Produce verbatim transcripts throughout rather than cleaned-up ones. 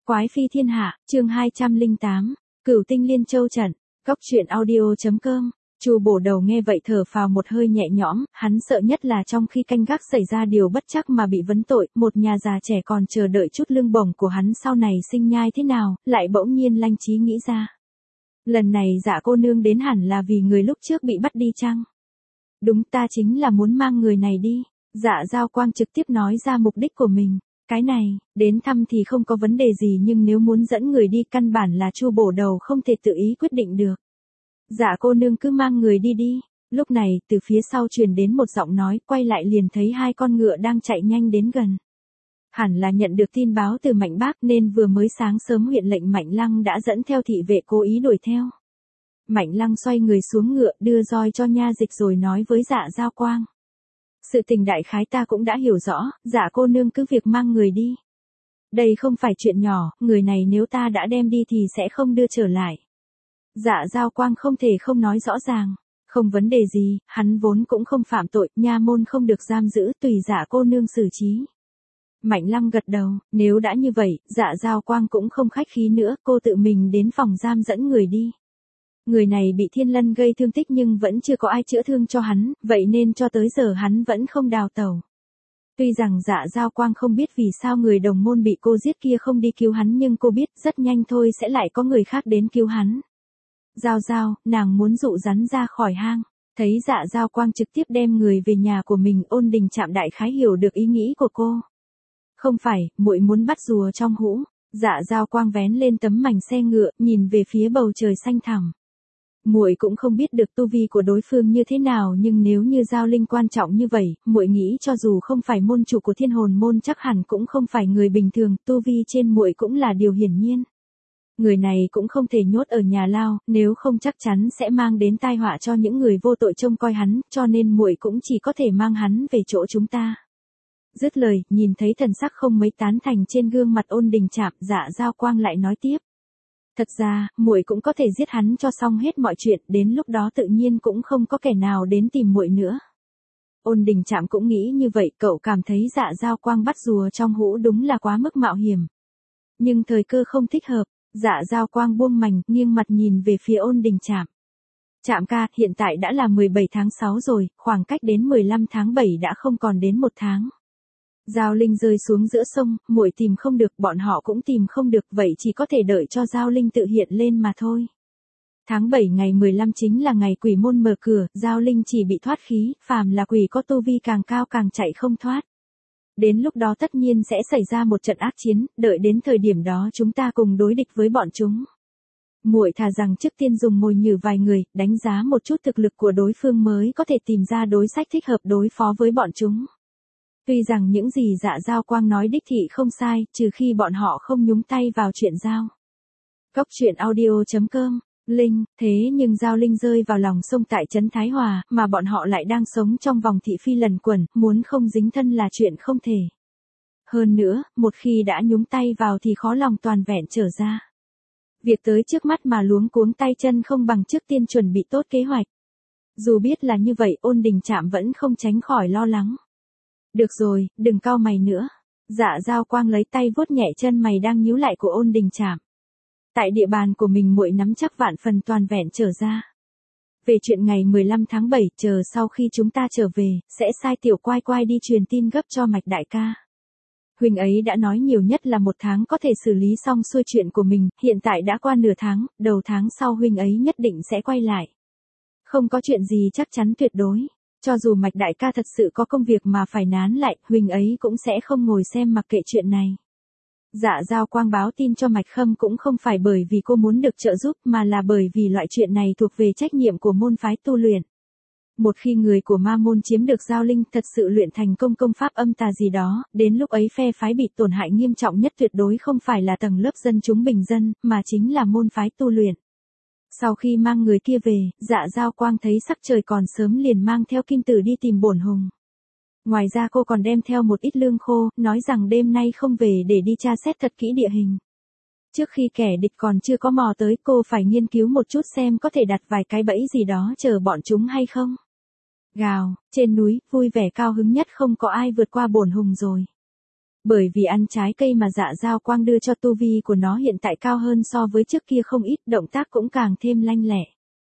Quái phi thiên hạ, chương hai trăm lẻ tám, Cửu tinh liên châu trận, Cóc truyện audio.com. Chu Bổ Đầu nghe vậy thở phào một hơi nhẹ nhõm, hắn sợ nhất là trong khi canh gác xảy ra điều bất trắc mà bị vấn tội, một nhà già trẻ còn chờ đợi chút lương bổng của hắn sau này sinh nhai thế nào, lại bỗng nhiên lanh trí nghĩ ra. Lần này Dạ cô nương đến hẳn là vì người lúc trước bị bắt đi chăng? Đúng, ta chính là muốn mang người này đi. Dạ Giao Quang trực tiếp nói ra mục đích của mình. Cái này, đến thăm thì không có vấn đề gì nhưng nếu muốn dẫn người đi căn bản là Chu Bổ Đầu không thể tự ý quyết định được. Dạ cô nương cứ mang người đi đi. Lúc này, từ phía sau truyền đến một giọng nói, quay lại liền thấy hai con ngựa đang chạy nhanh đến gần. Hẳn là nhận được tin báo từ Mạnh Bác nên vừa mới sáng sớm huyện lệnh Mạnh Lăng đã dẫn theo thị vệ cố ý đuổi theo. Mạnh Lăng xoay người xuống ngựa đưa roi cho nha dịch rồi nói với Dạ Giao Quang. Sự tình đại khái ta cũng đã hiểu rõ, Dạ cô nương cứ việc mang người đi. Đây không phải chuyện nhỏ, người này nếu ta đã đem đi thì sẽ không đưa trở lại. Dạ Giao Quang không thể không nói rõ ràng. Không vấn đề gì, hắn vốn cũng không phạm tội, nha môn không được giam giữ, tùy Dạ cô nương xử trí. Mạnh Lăng gật đầu, nếu đã như vậy, Dạ Giao Quang cũng không khách khí nữa, cô tự mình đến phòng giam dẫn người đi. Người này bị Thiên Lân gây thương tích nhưng vẫn chưa có ai chữa thương cho hắn, vậy nên cho tới giờ hắn vẫn không đào tẩu. Tuy rằng Dạ Giao Quang không biết vì sao người đồng môn bị cô giết kia không đi cứu hắn nhưng cô biết rất nhanh thôi sẽ lại có người khác đến cứu hắn. Giao Giao, nàng muốn dụ rắn ra khỏi hang. Thấy Dạ Giao Quang trực tiếp đem người về nhà của mình, Ôn Đình Trạm đại khái hiểu được ý nghĩ của cô. Không phải, muội muốn bắt rùa trong hũ. Dạ Giao Quang vén lên tấm mành xe ngựa, nhìn về phía bầu trời xanh thẳm. Muội cũng không biết được tu vi của đối phương như thế nào nhưng nếu như giao linh quan trọng như vậy, muội nghĩ cho dù không phải môn chủ của Thiên Hồn môn chắc hẳn cũng không phải người bình thường, tu vi trên muội cũng là điều hiển nhiên. Người này cũng không thể nhốt ở nhà lao, nếu không chắc chắn sẽ mang đến tai họa cho những người vô tội trông coi hắn, cho nên muội cũng chỉ có thể mang hắn về chỗ chúng ta. Dứt lời, nhìn thấy thần sắc không mấy tán thành trên gương mặt Ôn Đình Trạm, Dạ Giao Quang lại nói tiếp. Thật ra, muội cũng có thể giết hắn cho xong hết mọi chuyện, đến lúc đó tự nhiên cũng không có kẻ nào đến tìm muội nữa. Ôn Đình Trạm cũng nghĩ như vậy, cậu cảm thấy Dạ Giao Quang bắt rùa trong hũ đúng là quá mức mạo hiểm. Nhưng thời cơ không thích hợp, Dạ Giao Quang buông mành, nghiêng mặt nhìn về phía Ôn Đình Trạm. Trạm ca, hiện tại đã là mười bảy tháng sáu rồi, khoảng cách đến mười lăm tháng bảy đã không còn đến một tháng. Giao Linh rơi xuống giữa sông, muội tìm không được, bọn họ cũng tìm không được, vậy chỉ có thể đợi cho Giao Linh tự hiện lên mà thôi. Tháng bảy ngày mười lăm chính là ngày quỷ môn mở cửa, Giao Linh chỉ bị thoát khí, phàm là quỷ có tu vi càng cao càng chạy không thoát. Đến lúc đó tất nhiên sẽ xảy ra một trận ác chiến, đợi đến thời điểm đó chúng ta cùng đối địch với bọn chúng. Muội thà rằng trước tiên dùng mồi nhử vài người, đánh giá một chút thực lực của đối phương mới có thể tìm ra đối sách thích hợp đối phó với bọn chúng. Tuy rằng những gì Dạ Giao Quang nói đích thị không sai, trừ khi bọn họ không nhúng tay vào chuyện giao. Cóc truyện audio.com, Linh, thế nhưng Giao Linh rơi vào lòng sông tại trấn Thái Hòa, mà bọn họ lại đang sống trong vòng thị phi lần quẩn, muốn không dính thân là chuyện không thể. Hơn nữa, một khi đã nhúng tay vào thì khó lòng toàn vẹn trở ra. Việc tới trước mắt mà luống cuống tay chân không bằng trước tiên chuẩn bị tốt kế hoạch. Dù biết là như vậy, Ôn Đình Trạm vẫn không tránh khỏi lo lắng. Được rồi, đừng cau mày nữa. Dạ Giao Quang lấy tay vuốt nhẹ chân mày đang nhíu lại của Ôn Đình Trạm. Tại địa bàn của mình muội nắm chắc vạn phần toàn vẹn trở ra. Về chuyện ngày mười lăm tháng bảy, chờ sau khi chúng ta trở về, sẽ sai tiểu quai quai đi truyền tin gấp cho Mạch đại ca. Huynh ấy đã nói nhiều nhất là một tháng có thể xử lý xong xuôi chuyện của mình, hiện tại đã qua nửa tháng, đầu tháng sau huynh ấy nhất định sẽ quay lại. Không có chuyện gì chắc chắn tuyệt đối. Cho dù Mạch đại ca thật sự có công việc mà phải nán lại, huynh ấy cũng sẽ không ngồi xem mặc kệ chuyện này. Dạ Giao Quang báo tin cho Mạch Khâm cũng không phải bởi vì cô muốn được trợ giúp mà là bởi vì loại chuyện này thuộc về trách nhiệm của môn phái tu luyện. Một khi người của ma môn chiếm được Giao Linh thật sự luyện thành công công pháp âm tà gì đó, đến lúc ấy phe phái bị tổn hại nghiêm trọng nhất tuyệt đối không phải là tầng lớp dân chúng bình dân, mà chính là môn phái tu luyện. Sau khi mang người kia về, Dạ Giao Quang thấy sắc trời còn sớm liền mang theo Kim Tử đi tìm Bổn Hùng. Ngoài ra cô còn đem theo một ít lương khô, nói rằng đêm nay không về để đi tra xét thật kỹ địa hình. Trước khi kẻ địch còn chưa có mò tới, cô phải nghiên cứu một chút xem có thể đặt vài cái bẫy gì đó chờ bọn chúng hay không. Gào, trên núi, vui vẻ cao hứng nhất không có ai vượt qua Bổn Hùng rồi. Bởi vì ăn trái cây mà Dạ Dao Quang đưa cho tu vi của nó hiện tại cao hơn so với trước kia không ít, động tác cũng càng thêm lanh lẹ.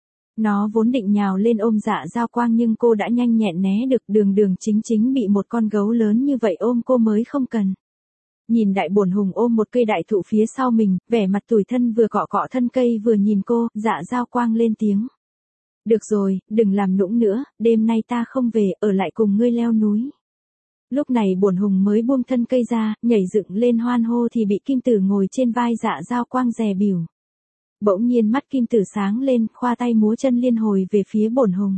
Nó vốn định nhào lên ôm Dạ Dao Quang nhưng cô đã nhanh nhẹn né được, đường đường chính chính bị một con gấu lớn như vậy ôm cô mới không cần. Nhìn Đại Bổn Hùng ôm một cây đại thụ phía sau mình, vẻ mặt tủi thân vừa cọ cọ thân cây vừa nhìn cô, Dạ Dao Quang lên tiếng. Được rồi, đừng làm nũng nữa, đêm nay ta không về, ở lại cùng ngươi leo núi. Lúc này Bổn Hùng mới buông thân cây ra, nhảy dựng lên hoan hô thì bị Kim Tử ngồi trên vai Dạ Dao Quang dè bỉu. Bỗng nhiên mắt Kim Tử sáng lên, khoa tay múa chân liên hồi về phía Bổn Hùng.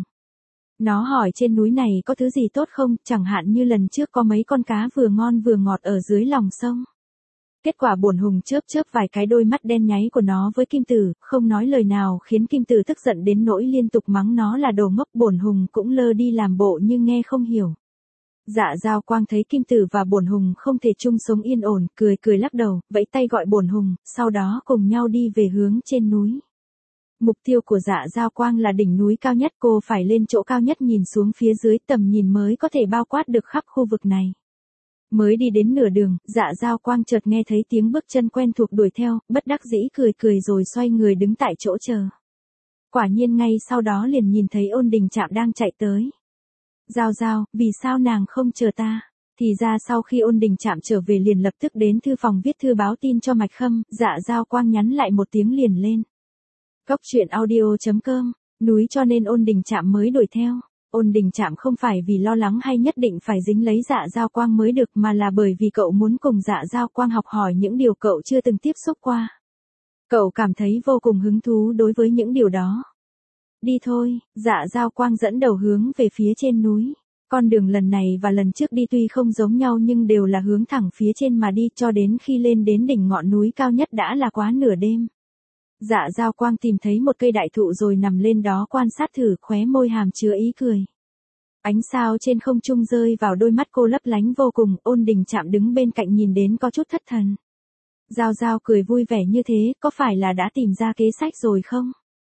Nó hỏi trên núi này có thứ gì tốt không, chẳng hạn như lần trước có mấy con cá vừa ngon vừa ngọt ở dưới lòng sông. Kết quả Bổn Hùng chớp chớp vài cái đôi mắt đen nháy của nó với Kim Tử, không nói lời nào khiến Kim Tử tức giận đến nỗi liên tục mắng nó là đồ ngốc. Bổn Hùng cũng lơ đi làm bộ như nghe không hiểu. Dạ Dao Quang thấy Kim Tử và Bổn Hùng không thể chung sống yên ổn, cười cười lắc đầu, vẫy tay gọi Bổn Hùng, sau đó cùng nhau đi về hướng trên núi. Mục tiêu của Dạ Dao Quang là đỉnh núi cao nhất, cô phải lên chỗ cao nhất nhìn xuống phía dưới, tầm nhìn mới có thể bao quát được khắp khu vực này. Mới đi đến nửa đường, Dạ Dao Quang chợt nghe thấy tiếng bước chân quen thuộc đuổi theo, bất đắc dĩ cười cười rồi xoay người đứng tại chỗ chờ. Quả nhiên ngay sau đó liền nhìn thấy Ôn Đình Trạm đang chạy tới. Giao Giao, vì sao nàng không chờ ta? Thì ra sau khi Ôn Đình Trạm trở về liền lập tức đến thư phòng viết thư báo tin cho Mạch Khâm, Dạ Dao Quang nhắn lại một tiếng liền lên. Góc truyện audio chấm com, núi cho nên Ôn Đình Trạm mới đuổi theo. Ôn Đình Trạm không phải vì lo lắng hay nhất định phải dính lấy Dạ Dao Quang mới được mà là bởi vì cậu muốn cùng Dạ Dao Quang học hỏi những điều cậu chưa từng tiếp xúc qua. Cậu cảm thấy vô cùng hứng thú đối với những điều đó. Đi thôi, Dạ Dao Quang dẫn đầu hướng về phía trên núi. Con đường lần này và lần trước đi tuy không giống nhau nhưng đều là hướng thẳng phía trên mà đi, cho đến khi lên đến đỉnh ngọn núi cao nhất đã là quá nửa đêm. Dạ Dao Quang tìm thấy một cây đại thụ rồi nằm lên đó quan sát thử, khóe môi hàm chứa ý cười. Ánh sao trên không trung rơi vào đôi mắt cô lấp lánh vô cùng. Ôn Đình Trạm đứng bên cạnh nhìn đến có chút thất thần. Giao Giao cười vui vẻ như thế, có phải là đã tìm ra kế sách rồi không?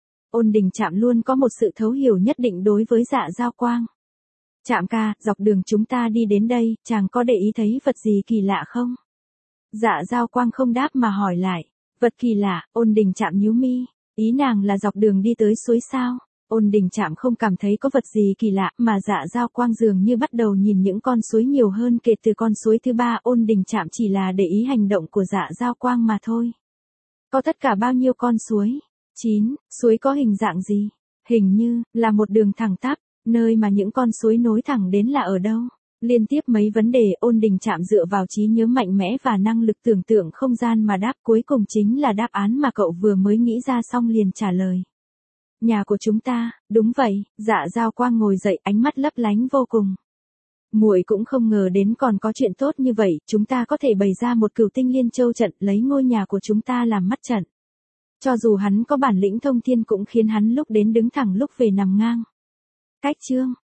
Ôn Đình Trạm luôn có một sự thấu hiểu nhất định đối với Dạ Dao Quang. Trạm ca, dọc đường chúng ta đi đến đây, chàng có để ý thấy vật gì kỳ lạ không? Dạ Dao Quang không đáp mà hỏi lại. Vật kỳ lạ? Ôn Đình Trạm nhíu mi. Ý nàng là dọc đường đi tới suối sao? Ôn Đình Trạm không cảm thấy có vật gì kỳ lạ, mà Dạ Dao Quang dường như bắt đầu nhìn những con suối nhiều hơn kể từ con suối thứ ba. Ôn Đình Trạm chỉ là để ý hành động của Dạ Dao Quang mà thôi. Có tất cả bao nhiêu con suối? chín. Suối có hình dạng gì? Hình như là một đường thẳng tắp. Nơi mà những con suối nối thẳng đến là ở đâu? Liên tiếp mấy vấn đề, Ôn Đình Trạm dựa vào trí nhớ mạnh mẽ và năng lực tưởng tượng không gian mà đáp, cuối cùng chính là đáp án mà cậu vừa mới nghĩ ra xong liền trả lời. Nhà của chúng ta. Đúng vậy. Dạ Dao Quang ngồi dậy, ánh mắt lấp lánh vô cùng. Muội cũng không ngờ đến còn có chuyện tốt như vậy, chúng ta có thể bày ra một Cửu Tinh Liên Châu trận, lấy ngôi nhà của chúng ta làm mắt trận. Cho dù hắn có bản lĩnh thông thiên cũng khiến hắn lúc đến đứng thẳng lúc về nằm ngang. Cách chương